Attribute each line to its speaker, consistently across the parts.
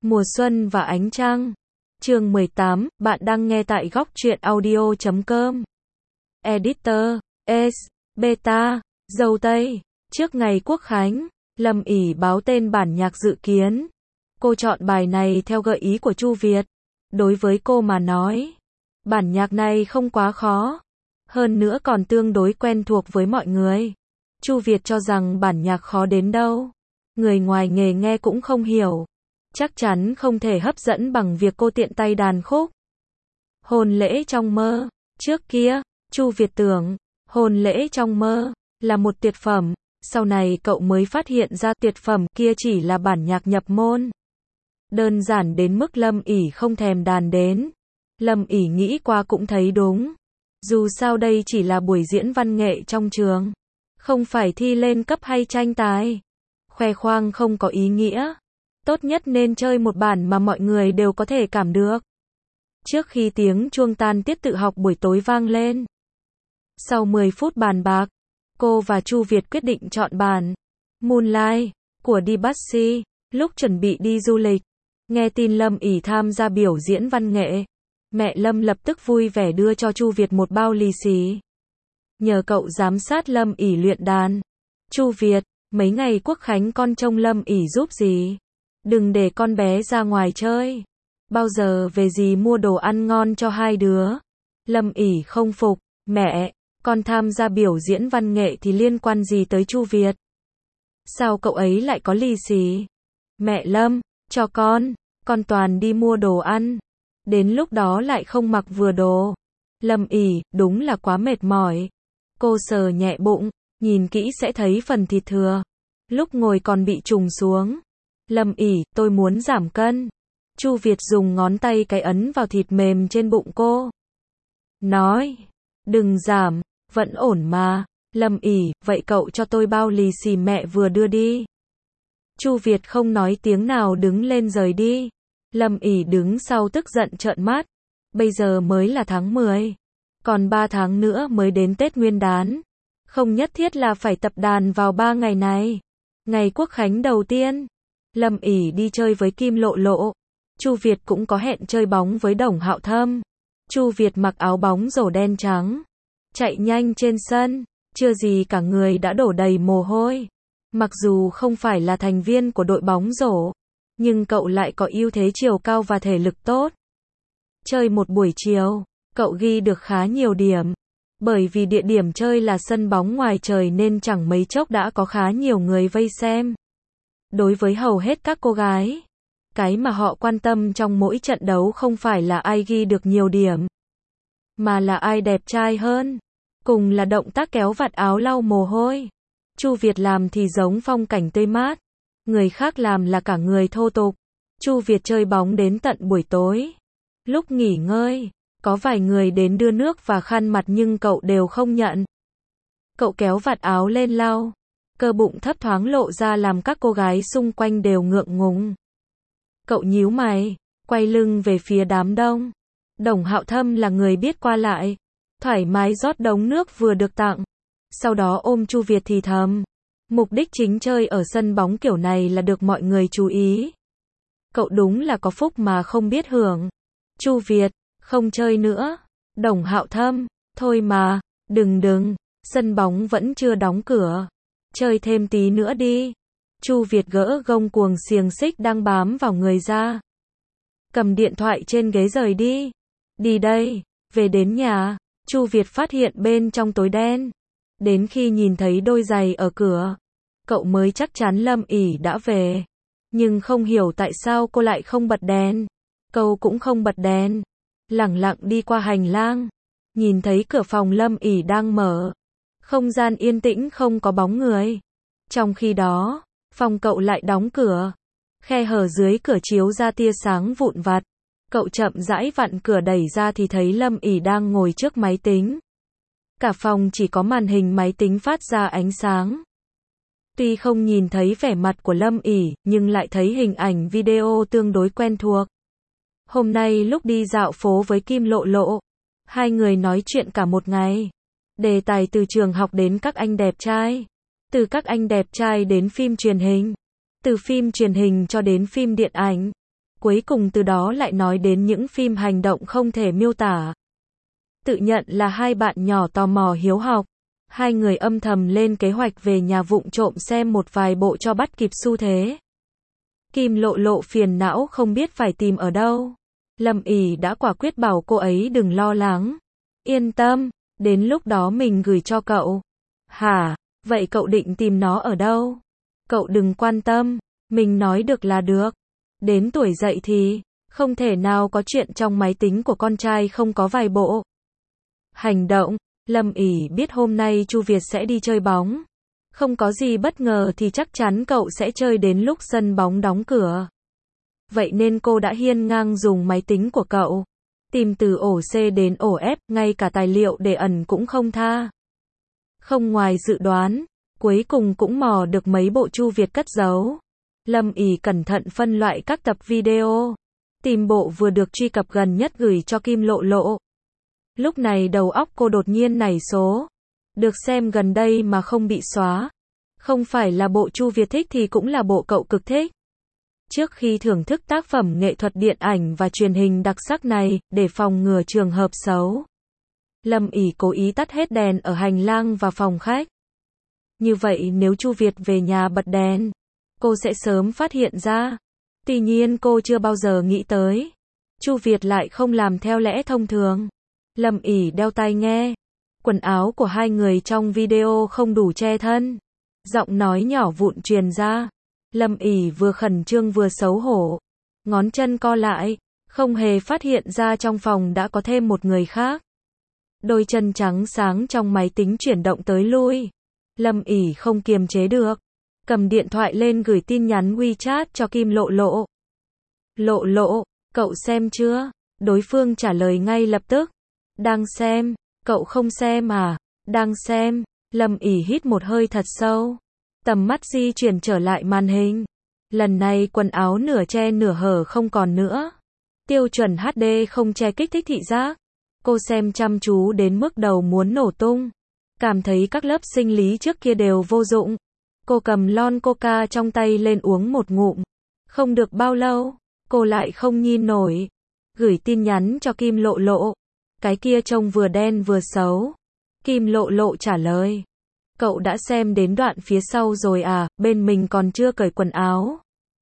Speaker 1: Mùa xuân và ánh trăng. Chương 18, bạn đang nghe tại góc truyện audio.com. Editor, S, Beta, Dâu Tây. Trước ngày Quốc khánh, Lâm ỷ báo tên bản nhạc dự kiến. Cô chọn bài này theo gợi ý của Chu Việt. Đối với cô mà nói, bản nhạc này không quá khó. Hơn nữa còn tương đối quen thuộc với mọi người. Chu Việt cho rằng bản nhạc khó đến đâu. Người ngoài nghề nghe cũng không hiểu. Chắc chắn không thể hấp dẫn bằng việc cô tiện tay đàn khúc. Hôn lễ trong mơ. Trước kia, Chu Việt tưởng, hôn lễ trong mơ là một tuyệt phẩm. Sau này cậu mới phát hiện ra tuyệt phẩm kia chỉ là bản nhạc nhập môn. Đơn giản đến mức Lâm ỷ không thèm đàn đến. Lâm ỷ nghĩ qua cũng thấy đúng. Dù sao đây chỉ là buổi diễn văn nghệ trong trường. Không phải thi lên cấp hay tranh tài. Khoe khoang không có ý nghĩa. Tốt nhất nên chơi một bản mà mọi người đều có thể cảm được. Trước khi tiếng chuông tan tiết tự học buổi tối vang lên. Sau 10 phút bàn bạc, cô và Chu Việt quyết định chọn bản Moonlight của Debussy. Lúc chuẩn bị đi du lịch, nghe tin Lâm ỷ tham gia biểu diễn văn nghệ, mẹ Lâm lập tức vui vẻ đưa cho Chu Việt một bao lì xì. Nhờ cậu giám sát Lâm ỷ luyện đàn. Chu Việt, mấy ngày Quốc khánh con trông Lâm ỷ giúp gì? Đừng để con bé ra ngoài chơi. Bao giờ về gì mua đồ ăn ngon cho hai đứa. Lâm ỷ không phục. Mẹ, con tham gia biểu diễn văn nghệ thì liên quan gì tới Chu Việt? Sao cậu ấy lại có lì xì? Mẹ Lâm, cho con toàn đi mua đồ ăn. Đến lúc đó lại không mặc vừa đồ. Lâm ỷ, đúng là quá mệt mỏi. Cô sờ nhẹ bụng, nhìn kỹ sẽ thấy phần thịt thừa. Lúc ngồi còn bị trùng xuống. Lâm ỷ, tôi muốn giảm cân. Chu Việt dùng ngón tay cái ấn vào thịt mềm trên bụng cô. Nói, đừng giảm, vẫn ổn mà. Lâm ỷ, vậy cậu cho tôi bao lì xì mẹ vừa đưa đi. Chu Việt không nói tiếng nào đứng lên rời đi. Lâm ỷ đứng sau tức giận trợn mắt. Bây giờ mới là tháng 10. Còn 3 tháng nữa mới đến Tết Nguyên đán. Không nhất thiết là phải tập đàn vào 3 ngày này. Ngày Quốc khánh đầu tiên, Lâm ỷ đi chơi với Kim Lộ Lộ. Chu Việt cũng có hẹn chơi bóng với Đồng Hạo Thâm. Chu Việt mặc áo bóng rổ đen trắng, chạy nhanh trên sân, chưa gì cả người đã đổ đầy mồ hôi. Mặc dù không phải là thành viên của đội bóng rổ, nhưng cậu lại có ưu thế chiều cao và thể lực tốt. Chơi một buổi chiều, cậu ghi được khá nhiều điểm. Bởi vì địa điểm chơi là sân bóng ngoài trời nên chẳng mấy chốc đã có khá nhiều người vây xem. Đối với hầu hết các cô gái, cái mà họ quan tâm trong mỗi trận đấu không phải là ai ghi được nhiều điểm, mà là ai đẹp trai hơn. Cùng là động tác kéo vạt áo lau mồ hôi. Chu Việt làm thì giống phong cảnh tươi mát. Người khác làm là cả người thô tục. Chu Việt chơi bóng đến tận buổi tối. Lúc nghỉ ngơi, có vài người đến đưa nước và khăn mặt nhưng cậu đều không nhận. Cậu kéo vạt áo lên lau. Cơ bụng thấp thoáng lộ ra làm các cô gái xung quanh đều ngượng ngùng. Cậu nhíu mày, quay lưng về phía đám đông. Đồng Hạo Thâm là người biết qua lại, thoải mái rót đống nước vừa được tặng. Sau đó ôm Chu Việt thì thầm. Mục đích chính chơi ở sân bóng kiểu này là được mọi người chú ý. Cậu đúng là có phúc mà không biết hưởng. Chu Việt, không chơi nữa. Đồng Hạo Thâm, thôi mà, đừng, sân bóng vẫn chưa đóng cửa. Chơi thêm tí nữa đi. Chu Việt gỡ gông cuồng xiềng xích đang bám vào người ra. Cầm điện thoại trên ghế rời đi. Đi đây. Về đến nhà, Chu Việt phát hiện bên trong tối đen. Đến khi nhìn thấy đôi giày ở cửa, cậu mới chắc chắn Lâm ỷ đã về. Nhưng không hiểu tại sao cô lại không bật đèn. Cậu cũng không bật đèn. Lẳng lặng đi qua hành lang. Nhìn thấy cửa phòng Lâm ỷ đang mở. Không gian yên tĩnh không có bóng người. Trong khi đó, phòng cậu lại đóng cửa. Khe hở dưới cửa chiếu ra tia sáng vụn vặt. Cậu chậm rãi vặn cửa đẩy ra thì thấy Lâm ỷ đang ngồi trước máy tính. Cả phòng chỉ có màn hình máy tính phát ra ánh sáng. Tuy không nhìn thấy vẻ mặt của Lâm ỷ, nhưng lại thấy hình ảnh video tương đối quen thuộc. Hôm nay lúc đi dạo phố với Kim Lộ Lộ, hai người nói chuyện cả một ngày. Đề tài từ trường học đến các anh đẹp trai. Từ các anh đẹp trai đến phim truyền hình. Từ phim truyền hình cho đến phim điện ảnh. Cuối cùng từ đó lại nói đến những phim hành động không thể miêu tả. Tự nhận là hai bạn nhỏ tò mò hiếu học. Hai người âm thầm lên kế hoạch về nhà vụng trộm xem một vài bộ cho bắt kịp xu thế. Kim Lộ Lộ phiền não không biết phải tìm ở đâu. Lâm ỉ đã quả quyết bảo cô ấy đừng lo lắng. Yên tâm, đến lúc đó mình gửi cho cậu. Hả, vậy cậu định tìm nó ở đâu? Cậu đừng quan tâm, mình nói được là được. Đến tuổi dậy thì, không thể nào có chuyện trong máy tính của con trai không có vài bộ. Hành động, Lâm ỉ biết hôm nay Chu Việt sẽ đi chơi bóng. Không có gì bất ngờ thì chắc chắn cậu sẽ chơi đến lúc sân bóng đóng cửa. Vậy nên cô đã hiên ngang dùng máy tính của cậu. Tìm từ ổ C đến ổ F, ngay cả tài liệu để ẩn cũng không tha. Không ngoài dự đoán, cuối cùng cũng mò được mấy bộ Chu Việt cất giấu. Lâm ỉ cẩn thận phân loại các tập video. Tìm bộ vừa được truy cập gần nhất gửi cho Kim Lộ Lộ. Lúc này đầu óc cô đột nhiên nảy số. Được xem gần đây mà không bị xóa. Không phải là bộ Chu Việt thích thì cũng là bộ cậu cực thích. Trước khi thưởng thức tác phẩm nghệ thuật điện ảnh và truyền hình đặc sắc này, để phòng ngừa trường hợp xấu, Lâm ỉ cố ý tắt hết đèn ở hành lang và phòng khách. Như vậy nếu Chu Việt về nhà bật đèn, cô sẽ sớm phát hiện ra. Tuy nhiên cô chưa bao giờ nghĩ tới, Chu Việt lại không làm theo lẽ thông thường. Lâm ỉ đeo tai nghe. Quần áo của hai người trong video không đủ che thân. Giọng nói nhỏ vụn truyền ra. Lâm ỉ vừa khẩn trương vừa xấu hổ. Ngón chân co lại, không hề phát hiện ra trong phòng đã có thêm một người khác. Đôi chân trắng sáng trong máy tính chuyển động tới lui. Lâm ỉ không kiềm chế được. Cầm điện thoại lên gửi tin nhắn WeChat cho Kim Lộ Lộ. Lộ Lộ, cậu xem chưa? Đối phương trả lời ngay lập tức. Đang xem. Cậu không xem à? Đang xem. Lâm ỉ hít một hơi thật sâu. Tầm mắt di chuyển trở lại màn hình. Lần này quần áo nửa che nửa hở không còn nữa. Tiêu chuẩn HD không che kích thích thị giác. Cô xem chăm chú đến mức đầu muốn nổ tung. Cảm thấy các lớp sinh lý trước kia đều vô dụng. Cô cầm lon coca trong tay lên uống một ngụm. Không được bao lâu, cô lại không nhìn nổi. Gửi tin nhắn cho Kim Lộ Lộ. Cái kia trông vừa đen vừa xấu. Kim Lộ Lộ trả lời. Cậu đã xem đến đoạn phía sau rồi à, bên mình còn chưa cởi quần áo.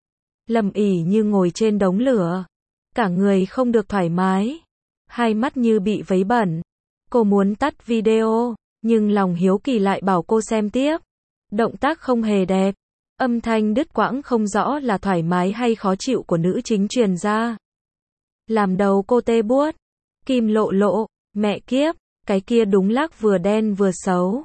Speaker 1: Lâm ỉ như ngồi trên đống lửa. Cả người không được thoải mái. Hai mắt như bị vấy bẩn. Cô muốn tắt video, nhưng lòng hiếu kỳ lại bảo cô xem tiếp. Động tác không hề đẹp. Âm thanh đứt quãng không rõ là thoải mái hay khó chịu của nữ chính truyền ra. Làm đầu cô tê buốt. Kim Lộ Lộ, mẹ kiếp, cái kia đúng lác vừa đen vừa xấu.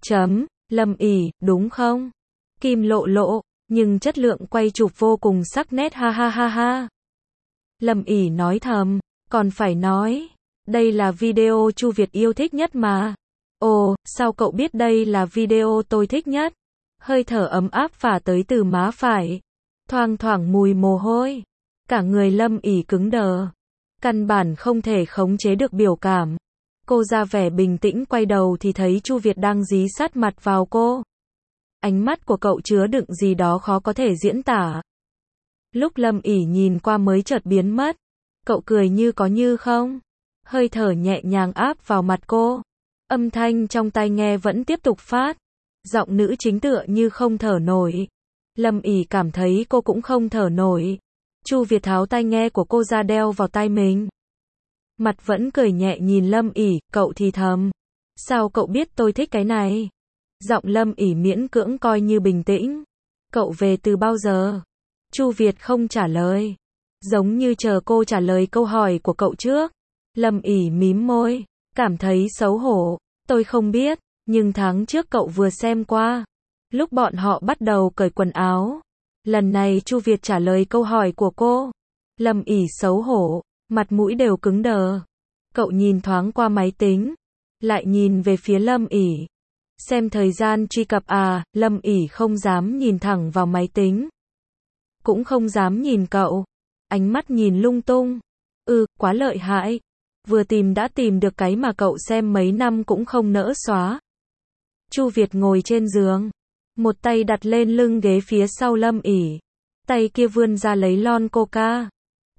Speaker 1: Lâm ỉ, đúng không? Kim Lộ Lộ, nhưng chất lượng quay chụp vô cùng sắc nét ha ha ha ha. Lâm ỉ nói thầm, còn phải nói, đây là video Chu Việt yêu thích nhất mà. Ồ, sao cậu biết đây là video tôi thích nhất? Hơi thở ấm áp phả tới từ má phải. Thoang thoảng mùi mồ hôi. Cả người Lâm ỉ cứng đờ. Căn bản không thể khống chế được biểu cảm. Cô ra vẻ bình tĩnh quay đầu thì thấy Chu Việt đang dí sát mặt vào cô. Ánh mắt của cậu chứa đựng gì đó khó có thể diễn tả. Lúc Lâm ỉ nhìn qua mới chợt biến mất. Cậu cười như có như không. Hơi thở nhẹ nhàng áp vào mặt cô. Âm thanh trong tai nghe vẫn tiếp tục phát. Giọng nữ chính tựa như không thở nổi. Lâm ỉ cảm thấy cô cũng không thở nổi. Chu Việt tháo tai nghe của cô ra đeo vào tai mình. Mặt vẫn cười nhẹ nhìn Lâm ỉ, cậu thì thầm. Sao cậu biết tôi thích cái này? Giọng Lâm ỉ miễn cưỡng coi như bình tĩnh. Cậu về từ bao giờ? Chu Việt không trả lời. Giống như chờ cô trả lời câu hỏi của cậu trước. Lâm ỉ mím môi, cảm thấy xấu hổ. Tôi không biết, nhưng tháng trước cậu vừa xem qua. Lúc bọn họ bắt đầu cởi quần áo. Lần này Chu Việt trả lời câu hỏi của cô. Lâm ỉ xấu hổ, mặt mũi đều cứng đờ. Cậu nhìn thoáng qua máy tính, lại nhìn về phía Lâm ỉ. Xem thời gian truy cập à, Lâm ỉ không dám nhìn thẳng vào máy tính. Cũng không dám nhìn cậu. Ánh mắt nhìn lung tung. Quá lợi hại. Vừa tìm đã tìm được cái mà cậu xem mấy năm cũng không nỡ xóa. Chu Việt ngồi trên giường. Một tay đặt lên lưng ghế phía sau Lâm ỉ. Tay kia vươn ra lấy lon coca.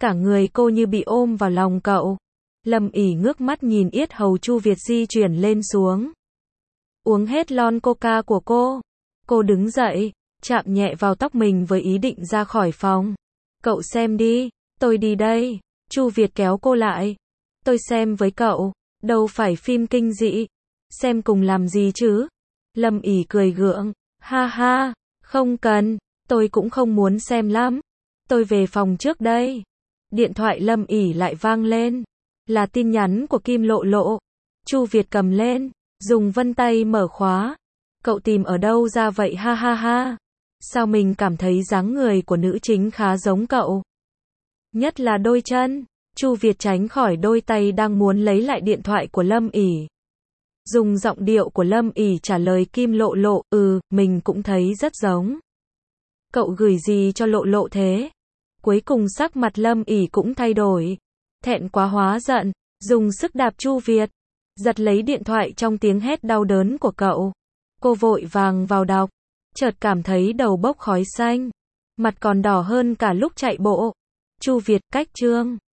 Speaker 1: Cả người cô như bị ôm vào lòng cậu. Lâm ỉ ngước mắt nhìn yết hầu Chu Việt di chuyển lên xuống. Uống hết lon coca của cô. Cô đứng dậy, chạm nhẹ vào tóc mình với ý định ra khỏi phòng. Cậu xem đi, tôi đi đây. Chu Việt kéo cô lại. Tôi xem với cậu, đâu phải phim kinh dị. Xem cùng làm gì chứ? Lâm ỉ cười gượng. Ha ha, không cần, tôi cũng không muốn xem lắm. Tôi về phòng trước đây. Điện thoại Lâm ỉ lại vang lên. Là tin nhắn của Kim Lộ Lộ. Chu Việt cầm lên, dùng vân tay mở khóa. Cậu tìm ở đâu ra vậy ha ha ha. Sao mình cảm thấy dáng người của nữ chính khá giống cậu. Nhất là đôi chân. Chu Việt tránh khỏi đôi tay đang muốn lấy lại điện thoại của Lâm ỉ. Dùng giọng điệu của Lâm ỉ trả lời Kim Lộ Lộ, mình cũng thấy rất giống. Cậu gửi gì cho Lộ Lộ thế? Cuối cùng sắc mặt Lâm ỉ cũng thay đổi. Thẹn quá hóa giận, dùng sức đạp Chu Việt. Giật lấy điện thoại trong tiếng hét đau đớn của cậu. Cô vội vàng vào đọc. Chợt cảm thấy đầu bốc khói xanh. Mặt còn đỏ hơn cả lúc chạy bộ. Chu Việt, cách chương.